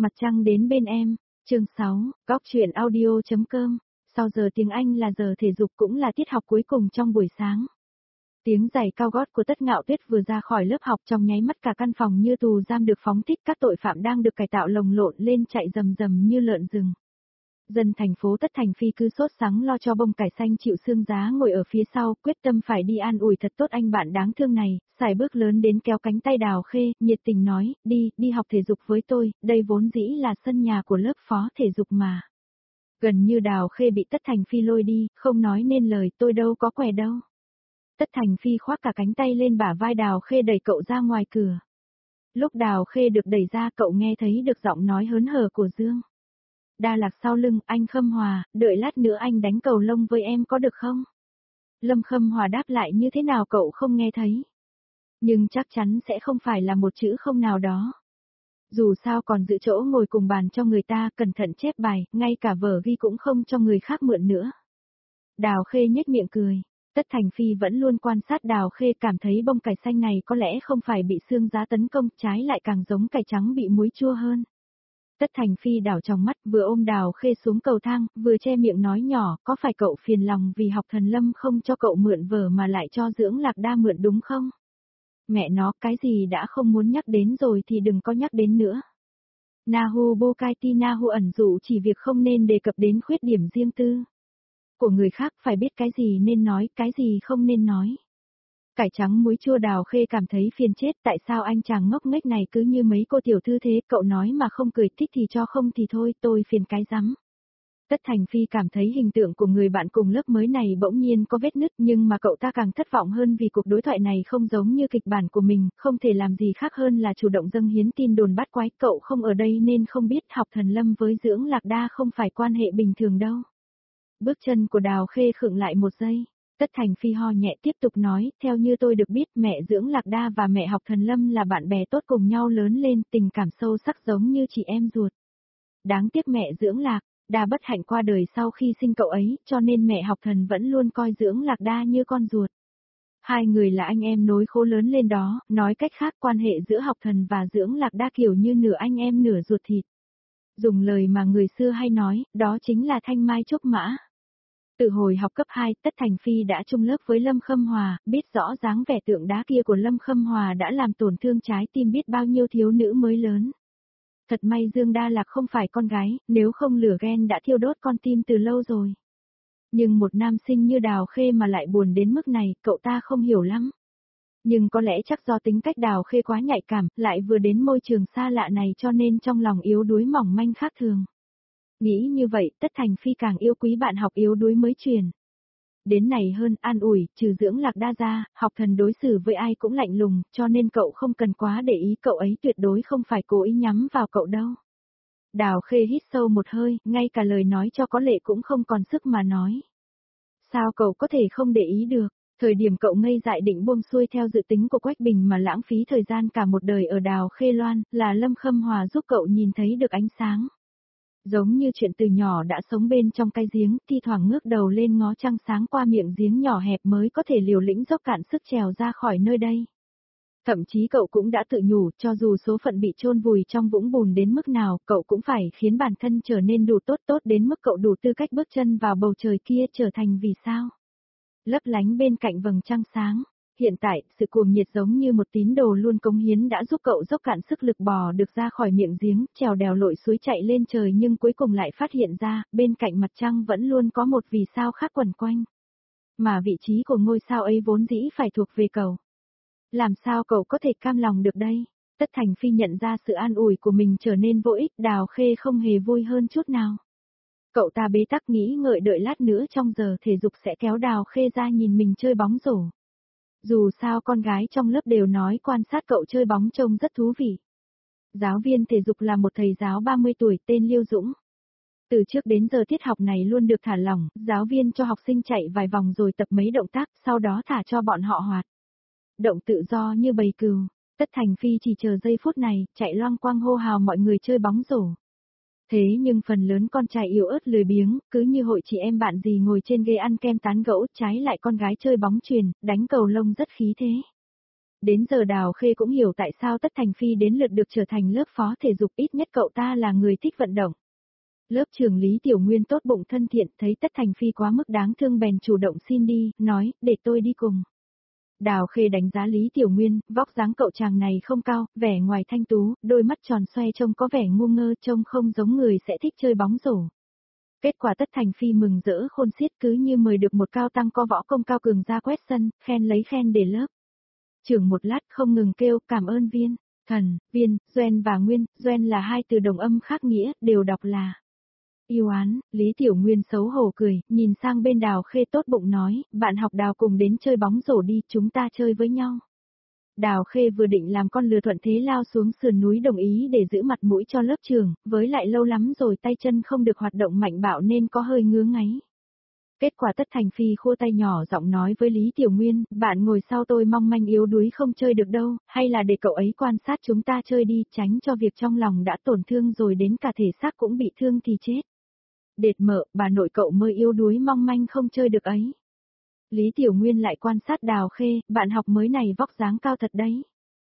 Mặt trăng đến bên em, chương 6, góc chuyện audio.com, sau giờ tiếng Anh là giờ thể dục cũng là tiết học cuối cùng trong buổi sáng. Tiếng giày cao gót của Tất Ngạo Tuyết vừa ra khỏi lớp học trong nháy mắt cả căn phòng như tù giam được phóng thích, các tội phạm đang được cải tạo lồng lộn lên chạy rầm rầm như lợn rừng. Dân thành phố Tất Thành Phi cứ sốt sắng lo cho bông cải xanh chịu sương giá ngồi ở phía sau, quyết tâm phải đi an ủi thật tốt anh bạn đáng thương này, xài bước lớn đến kéo cánh tay Đào Khê, nhiệt tình nói, đi học thể dục với tôi, đây vốn dĩ là sân nhà của lớp phó thể dục mà. Gần như Đào Khê bị Tất Thành Phi lôi đi, không nói nên lời, tôi đâu có què đâu. Tất Thành Phi khoác cả cánh tay lên bả vai Đào Khê đẩy cậu ra ngoài cửa. Lúc Đào Khê được đẩy ra cậu nghe thấy được giọng nói hớn hở của Dương. Đa Lạc sau lưng, anh Khâm Hòa, đợi lát nữa anh đánh cầu lông với em có được không? Lâm Khâm Hòa đáp lại như thế nào cậu không nghe thấy. Nhưng chắc chắn sẽ không phải là một chữ không nào đó. Dù sao còn giữ chỗ ngồi cùng bàn cho người ta, cẩn thận chép bài, ngay cả vở ghi cũng không cho người khác mượn nữa. Đào Khê nhếch miệng cười. Tất Thành Phi vẫn luôn quan sát Đào Khê, cảm thấy bông cải xanh này có lẽ không phải bị sương giá tấn công, trái lại càng giống cải trắng bị muối chua hơn. Tất Thành Phi đảo trong mắt, vừa ôm Đào Khê xuống cầu thang, vừa che miệng nói nhỏ, có phải cậu phiền lòng vì học thần Lâm không cho cậu mượn vở mà lại cho Dưỡng Lạc Đa mượn đúng không? Mẹ nó, cái gì đã không muốn nhắc đến rồi thì đừng có nhắc đến nữa. Nahu Bokaiti Nahu ẩn dụ chỉ việc không nên đề cập đến khuyết điểm riêng tư của người khác, phải biết cái gì nên nói, cái gì không nên nói. Cải trắng muối chua Đào Khê cảm thấy phiền chết, tại sao anh chàng ngốc nghếch này cứ như mấy cô tiểu thư thế, cậu nói mà không cười, thích thì cho không thì thôi, tôi phiền cái rắm. Tất Thành Phi cảm thấy hình tượng của người bạn cùng lớp mới này bỗng nhiên có vết nứt, nhưng mà cậu ta càng thất vọng hơn vì cuộc đối thoại này không giống như kịch bản của mình, không thể làm gì khác hơn là chủ động dâng hiến tin đồn bắt quái, cậu không ở đây nên không biết học thần Lâm với Dưỡng Lạc Đa không phải quan hệ bình thường đâu. Bước chân của Đào Khê khựng lại một giây. Tất Thành Phi ho nhẹ tiếp tục nói, theo như tôi được biết mẹ Dưỡng Lạc Đa và mẹ học thần Lâm là bạn bè tốt cùng nhau lớn lên, tình cảm sâu sắc giống như chị em ruột. Đáng tiếc mẹ Dưỡng Lạc Đa bất hạnh qua đời sau khi sinh cậu ấy, cho nên mẹ học thần vẫn luôn coi Dưỡng Lạc Đa như con ruột. Hai người là anh em nối khố lớn lên đó, nói cách khác quan hệ giữa học thần và Dưỡng Lạc Đa kiểu như nửa anh em nửa ruột thịt. Dùng lời mà người xưa hay nói, đó chính là thanh mai trúc mã. Từ hồi học cấp 2, Tất Thành Phi đã chung lớp với Lâm Khâm Hòa, biết rõ dáng vẻ tượng đá kia của Lâm Khâm Hòa đã làm tổn thương trái tim biết bao nhiêu thiếu nữ mới lớn. Thật may Dương Đa Lạc không phải con gái, nếu không lửa ghen đã thiêu đốt con tim từ lâu rồi. Nhưng một nam sinh như Đào Khê mà lại buồn đến mức này, cậu ta không hiểu lắm. Nhưng có lẽ chắc do tính cách Đào Khê quá nhạy cảm, lại vừa đến môi trường xa lạ này cho nên trong lòng yếu đuối mỏng manh khác thường. Nghĩ như vậy, Tất Thành Phi càng yêu quý bạn học yếu đuối mới truyền. Đến này hơn, an ủi, trừ Dưỡng Lạc Đa ra, học thần đối xử với ai cũng lạnh lùng, cho nên cậu không cần quá để ý, cậu ấy tuyệt đối không phải cố ý nhắm vào cậu đâu. Đào Khê hít sâu một hơi, ngay cả lời nói cho có lệ cũng không còn sức mà nói. Sao cậu có thể không để ý được, thời điểm cậu ngây dại định buông xuôi theo dự tính của Quách Bình mà lãng phí thời gian cả một đời ở Đào Khê Loan, là Lâm Khâm Hòa giúp cậu nhìn thấy được ánh sáng. Giống như chuyện từ nhỏ đã sống bên trong cái giếng, thi thoảng ngước đầu lên ngó trăng sáng qua miệng giếng nhỏ hẹp mới có thể liều lĩnh dốc cạn sức trèo ra khỏi nơi đây. Thậm chí cậu cũng đã tự nhủ, cho dù số phận bị chôn vùi trong vũng bùn đến mức nào, cậu cũng phải khiến bản thân trở nên đủ tốt đến mức cậu đủ tư cách bước chân vào bầu trời kia, trở thành vì sao. Lấp lánh bên cạnh vầng trăng sáng. Hiện tại, sự cuồng nhiệt giống như một tín đồ luôn cống hiến đã giúp cậu dốc cạn sức lực bò được ra khỏi miệng giếng, trèo đèo lội suối chạy lên trời, nhưng cuối cùng lại phát hiện ra, bên cạnh mặt trăng vẫn luôn có một vì sao khác quẩn quanh. Mà vị trí của ngôi sao ấy vốn dĩ phải thuộc về cậu. Làm sao cậu có thể cam lòng được đây? Tất Thành Phi nhận ra sự an ủi của mình trở nên vô ích, Đào Khê không hề vui hơn chút nào. Cậu ta bế tắc nghĩ ngợi đợi lát nữa trong giờ thể dục sẽ kéo Đào Khê ra nhìn mình chơi bóng rổ. Dù sao con gái trong lớp đều nói quan sát cậu chơi bóng trông rất thú vị. Giáo viên thể dục là một thầy giáo 30 tuổi tên Liêu Dũng. Từ trước đến giờ tiết học này luôn được thả lỏng, giáo viên cho học sinh chạy vài vòng rồi tập mấy động tác, sau đó thả cho bọn họ hoạt động tự do như bầy cừu. Tất Thành Phi chỉ chờ giây phút này, chạy loang quang hô hào mọi người chơi bóng rổ. Thế nhưng phần lớn con trai yếu ớt lười biếng, cứ như hội chị em bạn gì ngồi trên ghế ăn kem tán gẫu, trái lại con gái chơi bóng chuyền, đánh cầu lông rất khí thế. Đến giờ Đào Khê cũng hiểu tại sao Tất Thành Phi đến lượt được trở thành lớp phó thể dục, ít nhất cậu ta là người thích vận động. Lớp trưởng Lý Tiểu Nguyên tốt bụng thân thiện, thấy Tất Thành Phi quá mức đáng thương bèn chủ động xin đi, nói, để tôi đi cùng. Đào Khê đánh giá Lý Tiểu Nguyên, vóc dáng cậu chàng này không cao, vẻ ngoài thanh tú, đôi mắt tròn xoe trông có vẻ ngu ngơ, trông không giống người sẽ thích chơi bóng rổ. Kết quả Tất Thành Phi mừng rỡ khôn xiết, cứ như mời được một cao tăng có võ công cao cường ra quét sân, khen lấy khen để lớp. Trưởng một lát không ngừng kêu cảm ơn Viên, Thần, Viên, Doen và Nguyên, Doen là hai từ đồng âm khác nghĩa, đều đọc là yêu án. Lý Tiểu Nguyên xấu hổ cười, nhìn sang bên Đào Khê tốt bụng nói, bạn học Đào cùng đến chơi bóng rổ đi, chúng ta chơi với nhau. Đào Khê vừa định làm con lừa thuận thế lao xuống sườn núi đồng ý để giữ mặt mũi cho lớp trưởng, với lại lâu lắm rồi tay chân không được hoạt động mạnh bạo nên có hơi ngứa ngáy. Kết quả Tất Thành Phi khua tay nhỏ giọng nói với Lý Tiểu Nguyên, bạn ngồi sau tôi mong manh yếu đuối không chơi được đâu, hay là để cậu ấy quan sát chúng ta chơi đi, tránh cho việc trong lòng đã tổn thương rồi đến cả thể xác cũng bị thương thì chết. Đệt mợ, bà nội cậu mới yếu đuối mong manh không chơi được ấy. Lý Tiểu Nguyên lại quan sát Đào Khê, bạn học mới này vóc dáng cao thật đấy.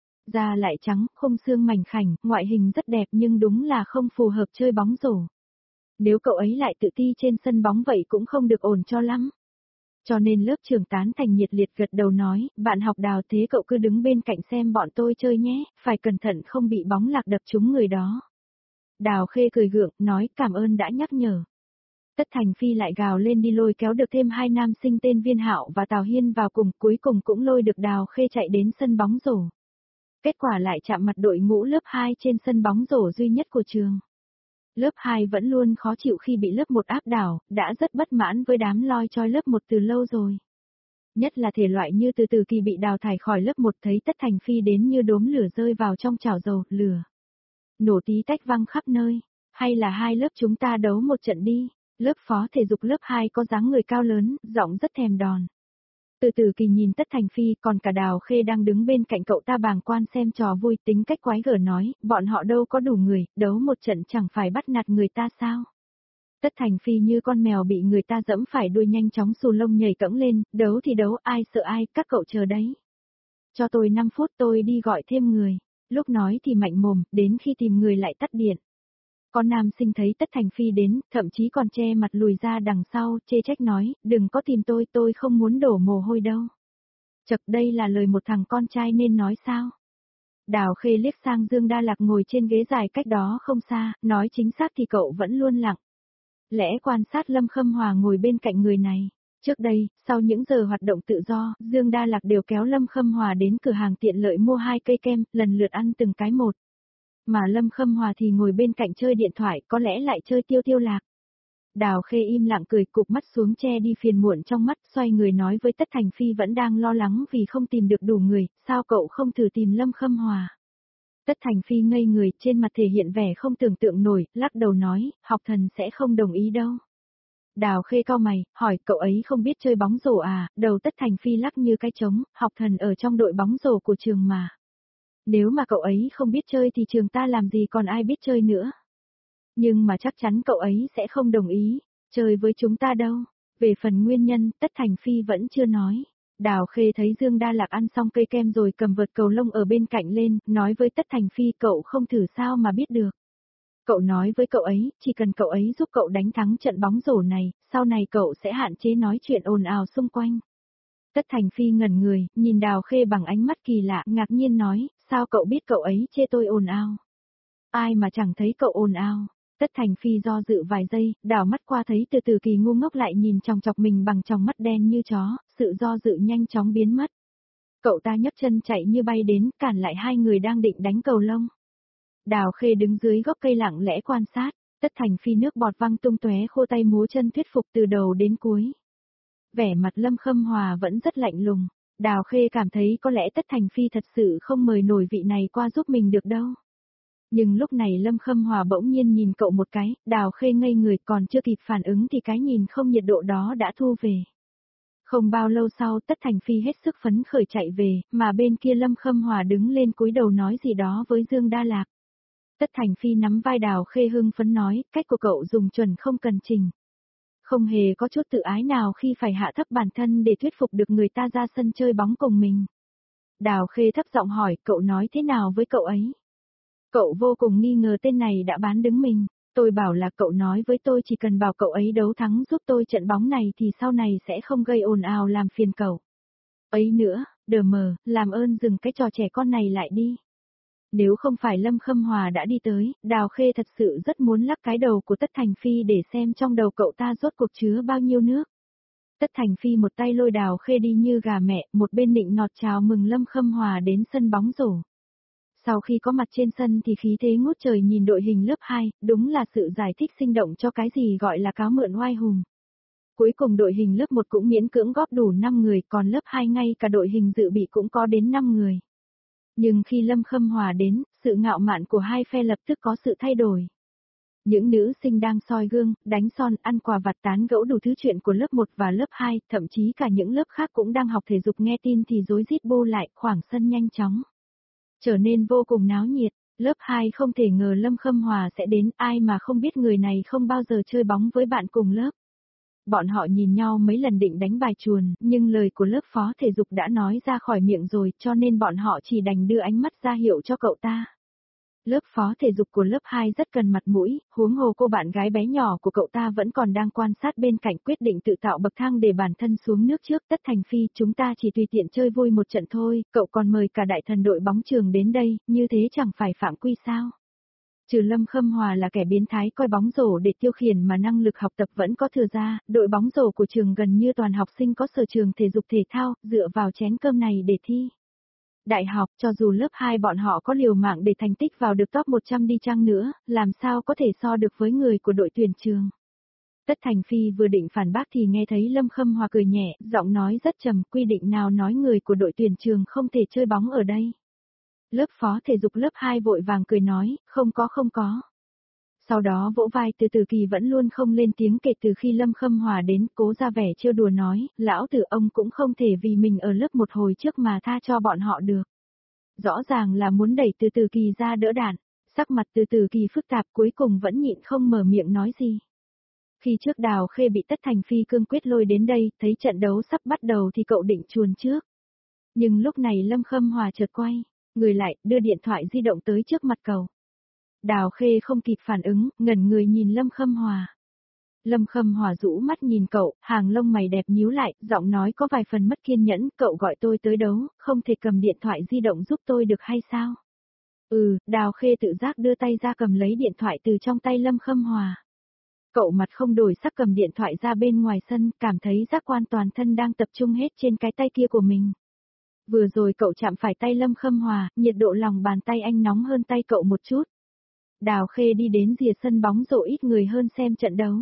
Da lại trắng, khung xương mảnh khảnh, ngoại hình rất đẹp nhưng đúng là không phù hợp chơi bóng rổ. Nếu cậu ấy lại tự ti trên sân bóng vậy cũng không được ổn cho lắm. Cho nên lớp trưởng tán thành nhiệt liệt gật đầu nói, bạn học Đào thế cậu cứ đứng bên cạnh xem bọn tôi chơi nhé, phải cẩn thận không bị bóng lạc đập trúng người đó. Đào Khê cười gượng, nói cảm ơn đã nhắc nhở. Tất Thành Phi lại gào lên đi lôi kéo được thêm hai nam sinh tên Viên Hạo và Tào Hiên vào cùng, cuối cùng cũng lôi được Đào Khê chạy đến sân bóng rổ. Kết quả lại chạm mặt đội ngũ lớp 2 trên sân bóng rổ duy nhất của trường. Lớp 2 vẫn luôn khó chịu khi bị lớp 1 áp đảo, đã rất bất mãn với đám loi choi lớp 1 từ lâu rồi. Nhất là thể loại như từ kỳ bị đào thải khỏi lớp 1 thấy Tất Thành Phi đến như đốm lửa rơi vào trong chảo dầu, lửa. Nổ tí tách văng khắp nơi. Hay là hai lớp chúng ta đấu một trận đi. Lớp phó thể dục lớp 2 có dáng người cao lớn, giọng rất thèm đòn. Từ kỳ nhìn Tất Thành Phi, còn cả Đào Khê đang đứng bên cạnh cậu ta bàng quan xem trò vui, tính cách quái gở nói, bọn họ đâu có đủ người, đấu một trận chẳng phải bắt nạt người ta sao. Tất Thành Phi như con mèo bị người ta dẫm phải đuôi nhanh chóng xù lông nhảy cẫng lên, đấu thì đấu, ai sợ ai, các cậu chờ đấy. Cho tôi 5 phút tôi đi gọi thêm người. Lúc nói thì mạnh mồm, đến khi tìm người lại tắt điện. Con nam sinh thấy Tất Thành Phi đến, thậm chí còn che mặt lùi ra đằng sau, chê trách nói, đừng có tìm tôi không muốn đổ mồ hôi đâu. Chật, đây là lời một thằng con trai nên nói sao? Đào Khê liếc sang Dương Đa Lạc ngồi trên ghế dài cách đó không xa, nói chính xác thì cậu vẫn luôn lặng. Lẽ quan sát Lâm Khâm Hòa ngồi bên cạnh người này. Trước đây, sau những giờ hoạt động tự do, Dương Đa Lạc đều kéo Lâm Khâm Hòa đến cửa hàng tiện lợi mua 2 cây kem, lần lượt ăn từng cái một. Mà Lâm Khâm Hòa thì ngồi bên cạnh chơi điện thoại, có lẽ lại chơi tiêu lạc. Đào Khê im lặng cười, cụp mắt xuống che đi phiền muộn trong mắt, xoay người nói với Tất Thành Phi vẫn đang lo lắng vì không tìm được đủ người, sao cậu không thử tìm Lâm Khâm Hòa. Tất Thành Phi ngây người, trên mặt thể hiện vẻ không tưởng tượng nổi, lắc đầu nói, học thần sẽ không đồng ý đâu. Đào Khê cau mày, hỏi cậu ấy không biết chơi bóng rổ à, đầu Tất Thành Phi lắc như cái trống, học thần ở trong đội bóng rổ của trường mà. Nếu mà cậu ấy không biết chơi thì trường ta làm gì còn ai biết chơi nữa. Nhưng mà chắc chắn cậu ấy sẽ không đồng ý, chơi với chúng ta đâu. Về phần nguyên nhân, Tất Thành Phi vẫn chưa nói. Đào Khê thấy Dương Đa Lạc ăn xong cây kem rồi cầm vợt cầu lông ở bên cạnh lên, nói với Tất Thành Phi cậu không thử sao mà biết được. Cậu nói với cậu ấy, chỉ cần cậu ấy giúp cậu đánh thắng trận bóng rổ này, sau này cậu sẽ hạn chế nói chuyện ồn ào xung quanh. Tất Thành Phi ngẩn người, nhìn Đào Khê bằng ánh mắt kỳ lạ, ngạc nhiên nói, sao cậu biết cậu ấy chê tôi ồn ào? Ai mà chẳng thấy cậu ồn ào? Tất Thành Phi do dự vài giây, đảo mắt qua thấy từ kỳ ngu ngốc lại nhìn chòng chọc mình bằng tròng mắt đen như chó, sự do dự nhanh chóng biến mất. Cậu ta nhấc chân chạy như bay đến, cản lại hai người đang định đánh cầu lông. Đào Khê đứng dưới gốc cây lặng lẽ quan sát, Tất Thành Phi nước bọt văng tung tóe khô tay múa chân thuyết phục từ đầu đến cuối. Vẻ mặt Lâm Khâm Hòa vẫn rất lạnh lùng, Đào Khê cảm thấy có lẽ Tất Thành Phi thật sự không mời nổi vị này qua giúp mình được đâu. Nhưng lúc này Lâm Khâm Hòa bỗng nhiên nhìn cậu một cái, Đào Khê ngây người còn chưa kịp phản ứng thì cái nhìn không nhiệt độ đó đã thu về. Không bao lâu sau Tất Thành Phi hết sức phấn khởi chạy về, mà bên kia Lâm Khâm Hòa đứng lên cúi đầu nói gì đó với Dương Đa Lạc. Tất Thành Phi nắm vai Đào Khê hưng phấn nói, cách của cậu dùng chuẩn không cần chỉnh. Không hề có chút tự ái nào khi phải hạ thấp bản thân để thuyết phục được người ta ra sân chơi bóng cùng mình. Đào Khê thấp giọng hỏi, cậu nói thế nào với cậu ấy? Cậu vô cùng nghi ngờ tên này đã bán đứng mình. Tôi bảo là cậu nói với tôi chỉ cần bảo cậu ấy đấu thắng giúp tôi trận bóng này thì sau này sẽ không gây ồn ào làm phiền cậu. Ấy nữa, đờ mờ, làm ơn dừng cái trò trẻ con này lại đi. Nếu không phải Lâm Khâm Hòa đã đi tới, Đào Khê thật sự rất muốn lắc cái đầu của Tất Thành Phi để xem trong đầu cậu ta rốt cuộc chứa bao nhiêu nước. Tất Thành Phi một tay lôi Đào Khê đi như gà mẹ, một bên nịnh nọt chào mừng Lâm Khâm Hòa đến sân bóng rổ. Sau khi có mặt trên sân thì khí thế ngút trời nhìn đội hình lớp 2, đúng là sự giải thích sinh động cho cái gì gọi là cáo mượn oai hùng. Cuối cùng đội hình lớp 1 cũng miễn cưỡng góp đủ 5 người, còn lớp 2 ngay cả đội hình dự bị cũng có đến 5 người. Nhưng khi Lâm Khâm Hòa đến, sự ngạo mạn của hai phe lập tức có sự thay đổi. Những nữ sinh đang soi gương, đánh son, ăn quà vặt tán gẫu đủ thứ chuyện của lớp 1 và lớp 2, thậm chí cả những lớp khác cũng đang học thể dục nghe tin thì rối rít bu lại, khoảng sân nhanh chóng trở nên vô cùng náo nhiệt. Lớp 2 không thể ngờ Lâm Khâm Hòa sẽ đến, ai mà không biết người này không bao giờ chơi bóng với bạn cùng lớp. Bọn họ nhìn nhau mấy lần định đánh bài chuồn, nhưng lời của lớp phó thể dục đã nói ra khỏi miệng rồi, cho nên bọn họ chỉ đành đưa ánh mắt ra hiệu cho cậu ta. Lớp phó thể dục của lớp 2 rất cần mặt mũi, huống hồ cô bạn gái bé nhỏ của cậu ta vẫn còn đang quan sát bên cạnh, quyết định tự tạo bậc thang để bản thân xuống nước trước. Tất Thành Phi, chúng ta chỉ tùy tiện chơi vui một trận thôi, cậu còn mời cả đại thần đội bóng trường đến đây, như thế chẳng phải phạm quy sao? Trừ Lâm Khâm Hòa là kẻ biến thái coi bóng rổ để tiêu khiển mà năng lực học tập vẫn có thừa ra, đội bóng rổ của trường gần như toàn học sinh có sở trường thể dục thể thao, dựa vào chén cơm này để thi. Đại học, cho dù lớp 2 bọn họ có liều mạng để thành tích vào được top 100 đi chăng nữa, làm sao có thể so được với người của đội tuyển trường. Tất Thành Phi vừa định phản bác thì nghe thấy Lâm Khâm Hòa cười nhẹ, giọng nói rất trầm, quy định nào nói người của đội tuyển trường không thể chơi bóng ở đây. Lớp phó thể dục lớp 2 vội vàng cười nói, không có. Sau đó vỗ vai Từ Kỳ vẫn luôn không lên tiếng kể từ khi Lâm Khâm Hòa đến, cố ra vẻ trêu đùa nói, lão tử ông cũng không thể vì mình ở lớp một hồi trước mà tha cho bọn họ được. Rõ ràng là muốn đẩy Từ Kỳ ra đỡ đạn, sắc mặt Từ Kỳ phức tạp cuối cùng vẫn nhịn không mở miệng nói gì. Khi trước Đào Khê bị Tất Thành Phi cương quyết lôi đến đây, thấy trận đấu sắp bắt đầu thì cậu định chuồn trước. Nhưng lúc này Lâm Khâm Hòa chợt quay người lại, đưa điện thoại di động tới trước mặt cậu. Đào Khê không kịp phản ứng, ngẩn người nhìn Lâm Khâm Hòa. Lâm Khâm Hòa rũ mắt nhìn cậu, hàng lông mày đẹp nhíu lại, giọng nói có vài phần mất kiên nhẫn, cậu gọi tôi tới đấu, không thể cầm điện thoại di động giúp tôi được hay sao? Đào Khê tự giác đưa tay ra cầm lấy điện thoại từ trong tay Lâm Khâm Hòa. Cậu mặt không đổi sắc cầm điện thoại ra bên ngoài sân, cảm thấy giác quan toàn thân đang tập trung hết trên cái tay kia của mình. Vừa rồi cậu chạm phải tay Lâm Khâm Hòa, nhiệt độ lòng bàn tay anh nóng hơn tay cậu một chút. Đào Khê đi đến rìa sân bóng rổ ít người hơn xem trận đấu.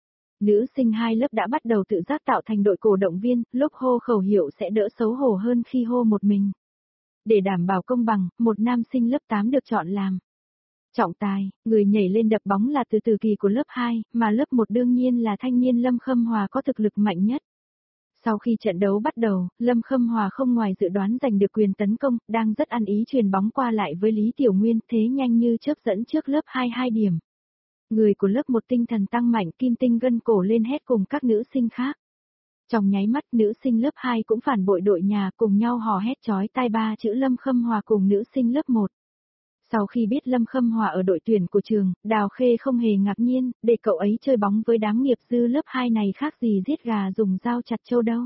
Nữ sinh hai lớp đã bắt đầu tự giác tạo thành đội cổ động viên, lúc hô khẩu hiệu sẽ đỡ xấu hổ hơn khi hô một mình. Để đảm bảo công bằng, một nam sinh lớp 8 được chọn làm trọng tài, người nhảy lên đập bóng là Từ Kỳ của lớp 2, mà lớp 1 đương nhiên là thanh niên Lâm Khâm Hòa có thực lực mạnh nhất. Sau khi trận đấu bắt đầu, Lâm Khâm Hòa không ngoài dự đoán giành được quyền tấn công, đang rất ăn ý chuyền bóng qua lại với Lý Tiểu Nguyên, thế nhanh như chớp dẫn trước lớp 2 2 điểm. Người của lớp 1 tinh thần tăng mạnh, kim tinh gân cổ lên hét cùng các nữ sinh khác. Trong nháy mắt nữ sinh lớp 2 cũng phản bội đội nhà, cùng nhau hò hét chói tai ba chữ Lâm Khâm Hòa cùng nữ sinh lớp 1. Sau khi biết Lâm Khâm Hòa ở đội tuyển của trường, Đào Khê không hề ngạc nhiên, để cậu ấy chơi bóng với đám nghiệp dư lớp 2 này khác gì giết gà dùng dao chặt trâu đâu.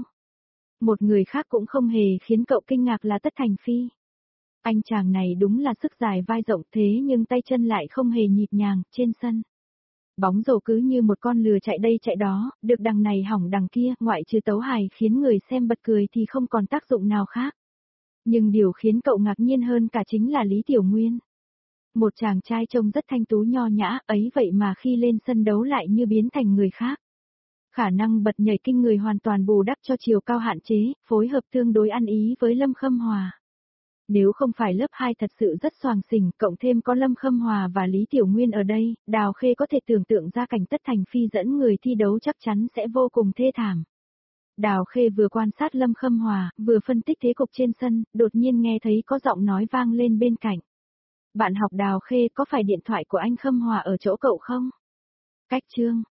Một người khác cũng không hề khiến cậu kinh ngạc là Tất Thành Phi. Anh chàng này đúng là sức dài vai rộng thế nhưng tay chân lại không hề nhịp nhàng, trên sân. Bóng rổ cứ như một con lừa chạy đây chạy đó, được đằng này hỏng đằng kia, ngoại trừ tấu hài khiến người xem bật cười thì không còn tác dụng nào khác. Nhưng điều khiến cậu ngạc nhiên hơn cả chính là Lý Tiểu Nguyên. Một chàng trai trông rất thanh tú nho nhã, ấy vậy mà khi lên sân đấu lại như biến thành người khác. Khả năng bật nhảy kinh người hoàn toàn bù đắp cho chiều cao hạn chế, phối hợp tương đối ăn ý với Lâm Khâm Hòa. Nếu không phải lớp 2 thật sự rất xoàng xỉnh, cộng thêm có Lâm Khâm Hòa và Lý Tiểu Nguyên ở đây, Đào Khê có thể tưởng tượng ra cảnh Tất Thành Phi dẫn người thi đấu chắc chắn sẽ vô cùng thê thảm. Đào Khê vừa quan sát Lâm Khâm Hòa, vừa phân tích thế cục trên sân, đột nhiên nghe thấy có giọng nói vang lên bên cạnh. Bạn học Đào Khê, có phải điện thoại của anh Khâm Hòa ở chỗ cậu không? Cách chương